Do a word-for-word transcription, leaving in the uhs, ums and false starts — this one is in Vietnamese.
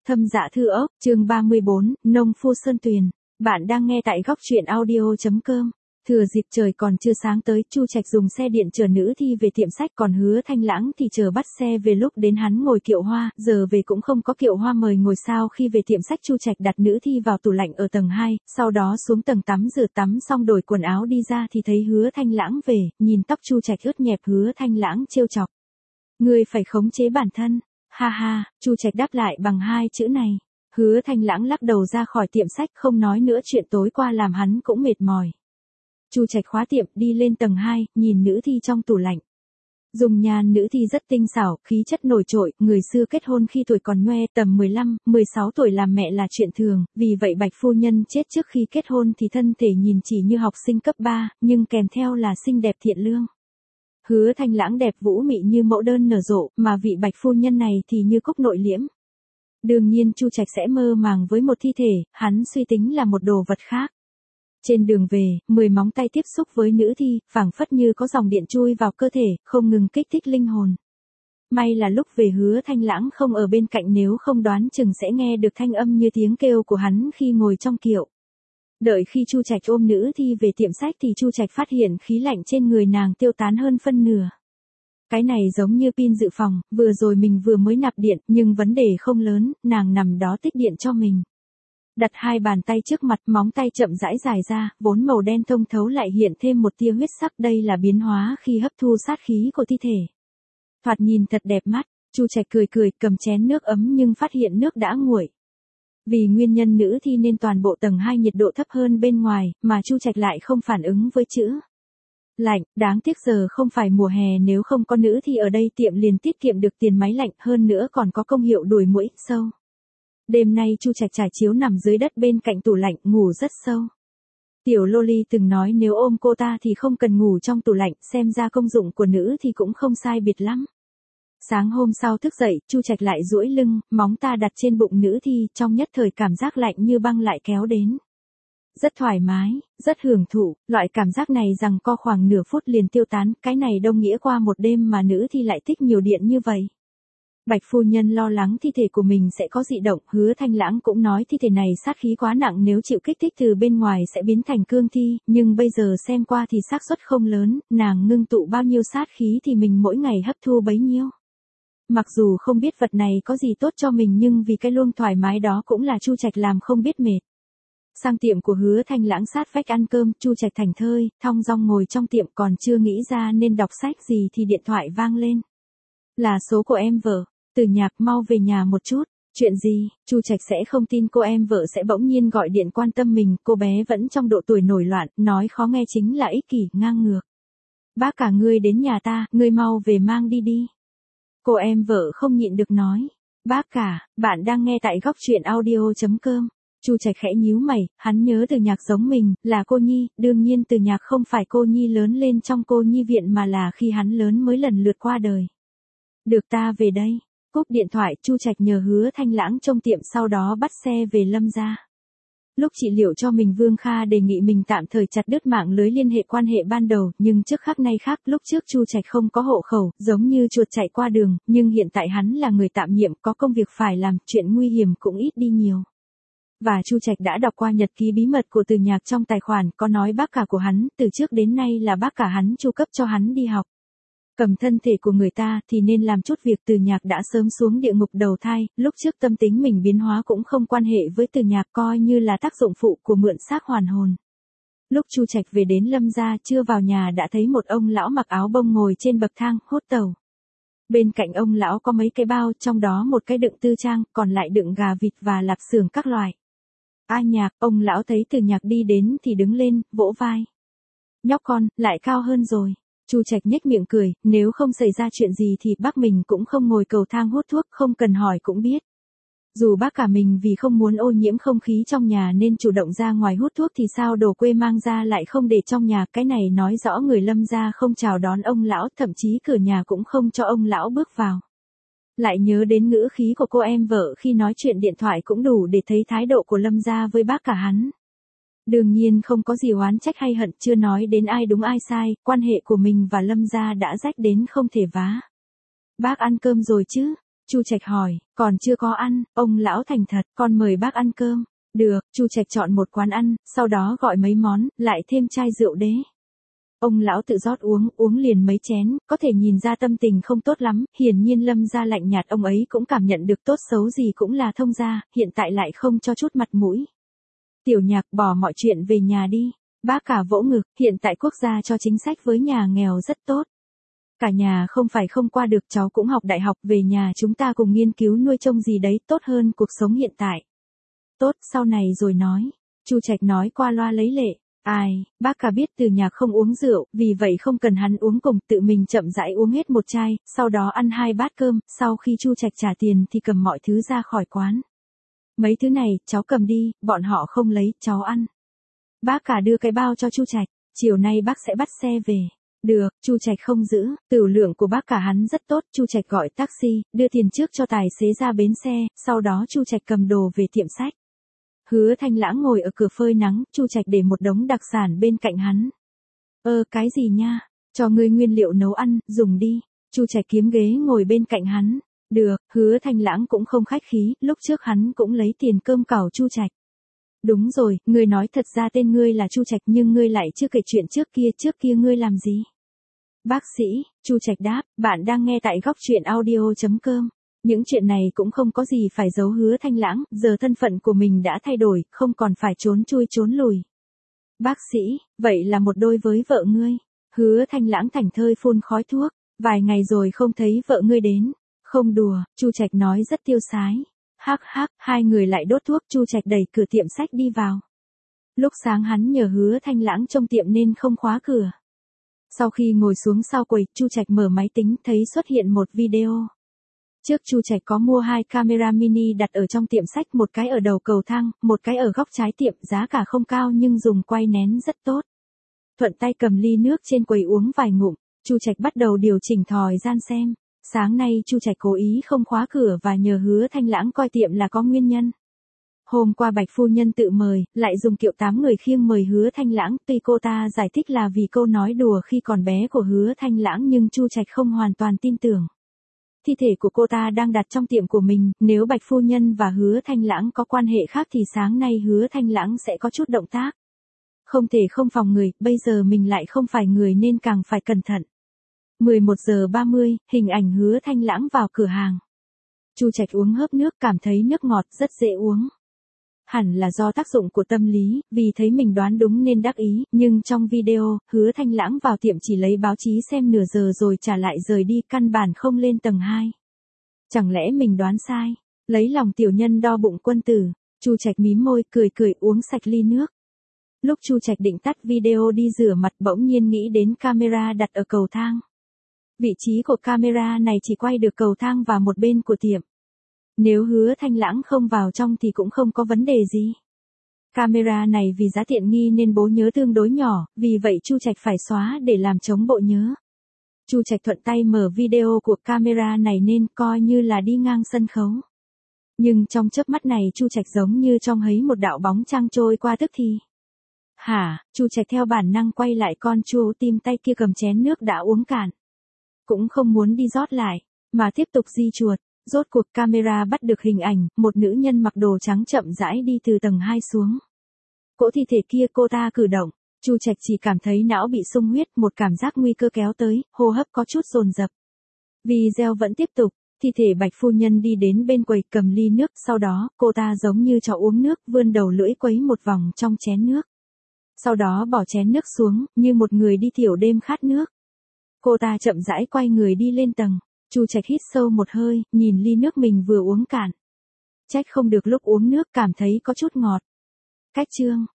Thâm Dạ Thư Ốc, chương ba mươi bốn, Nông Phu Sơn Tuyền. Bạn đang nghe tại góc truyện audio.com. Thừa dịp trời còn chưa sáng tới, Chu Trạch dùng xe điện chở nữ thi về tiệm sách, còn Hứa Thanh Lãng thì chờ bắt xe về. Lúc đến hắn ngồi kiệu hoa, giờ về cũng không có kiệu hoa mời ngồi sao. Khi về tiệm sách, Chu Trạch đặt nữ thi vào tủ lạnh ở tầng hai, sau đó xuống tầng tắm rửa tắm xong đổi quần áo đi ra thì thấy Hứa Thanh Lãng về, nhìn tóc Chu Trạch ướt nhẹp, Hứa Thanh Lãng trêu chọc: "Ngươi phải khống chế bản thân." Ha ha, Chu Trạch đáp lại bằng hai chữ này. Hứa Thanh Lãng lắc đầu ra khỏi tiệm sách, không nói nữa, chuyện tối qua làm hắn cũng mệt mỏi. Chu Trạch khóa tiệm, đi lên tầng hai, nhìn nữ thi trong tủ lạnh. Dùng nhan nữ thi rất tinh xảo, khí chất nổi trội, người xưa kết hôn khi tuổi còn nhoe, tầm mười lăm, mười sáu tuổi làm mẹ là chuyện thường, vì vậy Bạch phu nhân chết trước khi kết hôn thì thân thể nhìn chỉ như học sinh cấp ba, nhưng kèm theo là xinh đẹp thiện lương. Hứa Thanh Lãng đẹp vũ mị như mẫu đơn nở rộ, mà vị Bạch phu nhân này thì như cúc nội liễm. Đương nhiên Chu Trạch sẽ mơ màng với một thi thể, hắn suy tính là một đồ vật khác. Trên đường về, mười móng tay tiếp xúc với nữ thi, phảng phất như có dòng điện chui vào cơ thể, không ngừng kích thích linh hồn. May là lúc về Hứa Thanh Lãng không ở bên cạnh, nếu không đoán chừng sẽ nghe được thanh âm như tiếng kêu của hắn khi ngồi trong kiệu. Đợi khi Chu Trạch ôm nữ thi về tiệm sách thì Chu Trạch phát hiện khí lạnh trên người nàng tiêu tán hơn phân nửa. Cái này giống như pin dự phòng, vừa rồi mình vừa mới nạp điện, nhưng vấn đề không lớn, nàng nằm đó tích điện cho mình. Đặt hai bàn tay trước mặt, móng tay chậm rãi dài ra, vốn màu đen thông thấu lại hiện thêm một tia huyết sắc, đây là biến hóa khi hấp thu sát khí của thi thể. Thoạt nhìn thật đẹp mắt, Chu Trạch cười cười, cầm chén nước ấm nhưng phát hiện nước đã nguội. Vì nguyên nhân nữ thi nên toàn bộ tầng hai nhiệt độ thấp hơn bên ngoài, mà Chu Trạch lại không phản ứng với chữ lạnh. Đáng tiếc giờ không phải mùa hè, nếu không có nữ thi ở đây tiệm liền tiết kiệm được tiền máy lạnh, hơn nữa còn có công hiệu đuổi muỗi, sâu. Đêm nay Chu Trạch trải chiếu nằm dưới đất bên cạnh tủ lạnh, ngủ rất sâu. Tiểu Loli từng nói nếu ôm cô ta thì không cần ngủ trong tủ lạnh, xem ra công dụng của nữ thì cũng không sai biệt lắm. Sáng hôm sau thức dậy, Chu Trạch lại duỗi lưng, móng ta đặt trên bụng nữ thi, trong nhất thời cảm giác lạnh như băng lại kéo đến. Rất thoải mái, rất hưởng thụ, loại cảm giác này rằng co khoảng nửa phút liền tiêu tán, cái này đồng nghĩa qua một đêm mà nữ thi lại tích nhiều điện như vậy. Bạch phu nhân lo lắng thi thể của mình sẽ có dị động, Hứa Thanh Lãng cũng nói thi thể này sát khí quá nặng, nếu chịu kích thích từ bên ngoài sẽ biến thành cương thi, nhưng bây giờ xem qua thì xác suất không lớn, nàng ngưng tụ bao nhiêu sát khí thì mình mỗi ngày hấp thu bấy nhiêu. Mặc dù không biết vật này có gì tốt cho mình, nhưng vì cái luôn thoải mái đó cũng là Chu Trạch làm không biết mệt. Sang tiệm của Hứa Thanh Lãng sát vách ăn cơm, Chu Trạch thảnh thơi, thong dong ngồi trong tiệm, còn chưa nghĩ ra nên đọc sách gì thì điện thoại vang lên. Là số của em vợ. Từ Nhạc, mau về nhà một chút. Chuyện gì? Chu Trạch sẽ không tin cô em vợ sẽ bỗng nhiên gọi điện quan tâm mình, cô bé vẫn trong độ tuổi nổi loạn, nói khó nghe chính là ích kỷ, ngang ngược. Bác cả ngươi đến nhà ta, ngươi mau về mang đi đi. Cô em vợ không nhịn được nói. Bác cả, bạn đang nghe tại góc truyện audio.com. Chu Trạch khẽ nhíu mày, hắn nhớ Từ Nhạc giống mình, là cô nhi, đương nhiên Từ Nhạc không phải cô nhi lớn lên trong cô nhi viện mà là khi hắn lớn mới lần lượt qua đời. Được, ta về đây. Cúp điện thoại, Chu Trạch nhờ Hứa Thanh Lãng trông tiệm, sau đó bắt xe về Lâm gia. Lúc trị liệu cho mình, Vương Kha đề nghị mình tạm thời chặt đứt mạng lưới liên hệ quan hệ ban đầu, nhưng trước khắc nay khác, lúc trước Chu Trạch không có hộ khẩu, giống như chuột chạy qua đường, nhưng hiện tại hắn là người tạm nhiệm, có công việc phải làm, chuyện nguy hiểm cũng ít đi nhiều. Và Chu Trạch đã đọc qua nhật ký bí mật của Từ Nhạc, trong tài khoản có nói bác cả của hắn, từ trước đến nay là bác cả hắn chu cấp cho hắn đi học. Cầm thân thể của người ta thì nên làm chút việc. Từ Nhạc đã sớm xuống địa ngục đầu thai, lúc trước tâm tính mình biến hóa cũng không quan hệ với Từ Nhạc, coi như là tác dụng phụ của mượn xác hoàn hồn. Lúc Chu Trạch về đến Lâm gia, chưa vào nhà đã thấy một ông lão mặc áo bông ngồi trên bậc thang, hốt tàu. Bên cạnh ông lão có mấy cái bao, trong đó một cái đựng tư trang, còn lại đựng gà vịt và lạp xưởng các loại. A Nhạc, ông lão thấy Từ Nhạc đi đến thì đứng lên, vỗ vai. Nhóc con, lại cao hơn rồi. Chu Trạch nhếch miệng cười, nếu không xảy ra chuyện gì thì bác mình cũng không ngồi cầu thang hút thuốc, không cần hỏi cũng biết. Dù bác cả mình vì không muốn ô nhiễm không khí trong nhà nên chủ động ra ngoài hút thuốc thì sao đồ quê mang ra lại không để trong nhà, cái này nói rõ người Lâm gia không chào đón ông lão, thậm chí cửa nhà cũng không cho ông lão bước vào. Lại nhớ đến ngữ khí của cô em vợ khi nói chuyện điện thoại cũng đủ để thấy thái độ của Lâm gia với bác cả hắn. Đương nhiên không có gì oán trách hay hận, chưa nói đến ai đúng ai sai, quan hệ của mình và Lâm gia đã rách đến không thể vá. Bác ăn cơm rồi chứ? Chu Trạch hỏi, còn chưa có ăn, ông lão thành thật, con mời bác ăn cơm. Được, Chu Trạch chọn một quán ăn, sau đó gọi mấy món, lại thêm chai rượu đế. Ông lão tự rót uống, uống liền mấy chén, có thể nhìn ra tâm tình không tốt lắm, hiển nhiên Lâm gia lạnh nhạt ông ấy cũng cảm nhận được tốt xấu gì cũng là thông gia, hiện tại lại không cho chút mặt mũi. Tiểu Nhạc bỏ mọi chuyện về nhà đi. Bác cả vỗ ngực, hiện tại quốc gia cho chính sách với nhà nghèo rất tốt. Cả nhà không phải không qua được, cháu cũng học đại học, về nhà chúng ta cùng nghiên cứu nuôi trông gì đấy tốt hơn cuộc sống hiện tại. Tốt, sau này rồi nói. Chu Trạch nói qua loa lấy lệ. Ai, bác cả biết Từ Nhạc không uống rượu, vì vậy không cần hắn uống cùng, tự mình chậm rãi uống hết một chai, sau đó ăn hai bát cơm, sau khi Chu Trạch trả tiền thì cầm mọi thứ ra khỏi quán. Mấy thứ này, cháu cầm đi, bọn họ không lấy, cháu ăn. Bác cả đưa cái bao cho Chu Trạch, chiều nay bác sẽ bắt xe về. Được, Chu Trạch không giữ, tửu lượng của bác cả hắn rất tốt, Chu Trạch gọi taxi, đưa tiền trước cho tài xế ra bến xe, sau đó Chu Trạch cầm đồ về tiệm sách. Hứa Thanh Lãng ngồi ở cửa phơi nắng, Chu Trạch để một đống đặc sản bên cạnh hắn. Ơ, cái gì nha, cho ngươi nguyên liệu nấu ăn, dùng đi. Chu Trạch kiếm ghế ngồi bên cạnh hắn. Được, Hứa Thanh Lãng cũng không khách khí, lúc trước hắn cũng lấy tiền cơm cào Chu Trạch. Đúng rồi, ngươi nói thật ra tên ngươi là Chu Trạch nhưng ngươi lại chưa kể chuyện trước kia, trước kia ngươi làm gì? Bác sĩ, Chu Trạch đáp, bạn đang nghe tại góc truyện audio chấm com. Những chuyện này cũng không có gì phải giấu Hứa Thanh Lãng, giờ thân phận của mình đã thay đổi, không còn phải trốn chui trốn lùi. Bác sĩ, vậy là một đôi với vợ ngươi. Hứa Thanh Lãng thảnh thơi phun khói thuốc, vài ngày rồi không thấy vợ ngươi đến. Không đùa, Chu Trạch nói rất tiêu sái. Hắc hắc, hai người lại đốt thuốc, Chu Trạch đẩy cửa tiệm sách đi vào. Lúc sáng hắn nhờ Hứa Thanh Lãng trong tiệm nên không khóa cửa. Sau khi ngồi xuống sau quầy, Chu Trạch mở máy tính thấy xuất hiện một video. Trước Chu Trạch có mua hai camera mini đặt ở trong tiệm sách, một cái ở đầu cầu thang, một cái ở góc trái tiệm, giá cả không cao nhưng dùng quay nén rất tốt. Thuận tay cầm ly nước trên quầy uống vài ngụm, Chu Trạch bắt đầu điều chỉnh thời gian xem. Sáng nay Chu Trạch cố ý không khóa cửa và nhờ Hứa Thanh Lãng coi tiệm là có nguyên nhân. Hôm qua Bạch phu nhân tự mời, lại dùng kiệu tám người khiêng mời Hứa Thanh Lãng, tuy cô ta giải thích là vì câu nói đùa khi còn bé của Hứa Thanh Lãng nhưng Chu Trạch không hoàn toàn tin tưởng. Thi thể của cô ta đang đặt trong tiệm của mình, nếu Bạch phu nhân và Hứa Thanh Lãng có quan hệ khác thì sáng nay Hứa Thanh Lãng sẽ có chút động tác. Không thể không phòng người, bây giờ mình lại không phải người nên càng phải cẩn thận. mười một giờ ba mươi, hình ảnh Hứa Thanh Lãng vào cửa hàng. Chu Trạch uống hớp nước, cảm thấy nước ngọt rất dễ uống. Hẳn là do tác dụng của tâm lý, vì thấy mình đoán đúng nên đắc ý, nhưng trong video, Hứa Thanh Lãng vào tiệm chỉ lấy báo chí xem nửa giờ rồi trả lại rời đi, căn bản không lên tầng hai. Chẳng lẽ mình đoán sai? Lấy lòng tiểu nhân đo bụng quân tử, Chu Trạch mím môi, cười cười uống sạch ly nước. Lúc Chu Trạch định tắt video đi rửa mặt bỗng nhiên nghĩ đến camera đặt ở cầu thang. Vị trí của camera này chỉ quay được cầu thang và một bên của tiệm. Nếu Hứa Thanh Lãng không vào trong thì cũng không có vấn đề gì. Camera này vì giá tiện nghi nên bộ nhớ tương đối nhỏ, vì vậy Chu Trạch phải xóa để làm chống bộ nhớ. Chu Trạch thuận tay mở video của camera này nên coi như là đi ngang sân khấu. Nhưng trong chớp mắt này Chu Trạch giống như trông thấy một đạo bóng trăng trôi qua tức thì. Hả, Chu Trạch theo bản năng quay lại, con chua tim tay kia cầm chén nước đã uống cạn. Cũng không muốn đi rót lại, mà tiếp tục di chuột. Rốt cuộc camera bắt được hình ảnh, một nữ nhân mặc đồ trắng chậm rãi đi từ tầng hai xuống. Cỗ thi thể kia cô ta cử động, Chu Trạch chỉ cảm thấy não bị sung huyết, một cảm giác nguy cơ kéo tới, hô hấp có chút dồn dập. Video vẫn tiếp tục, thi thể Bạch phu nhân đi đến bên quầy cầm ly nước, sau đó cô ta giống như chó uống nước, vươn đầu lưỡi quấy một vòng trong chén nước. Sau đó bỏ chén nước xuống, như một người đi tiểu đêm khát nước. Cô ta chậm rãi quay người đi lên tầng. Chu Trạch hít sâu một hơi, nhìn ly nước mình vừa uống cạn. Trách không được lúc uống nước cảm thấy có chút ngọt. Cách chương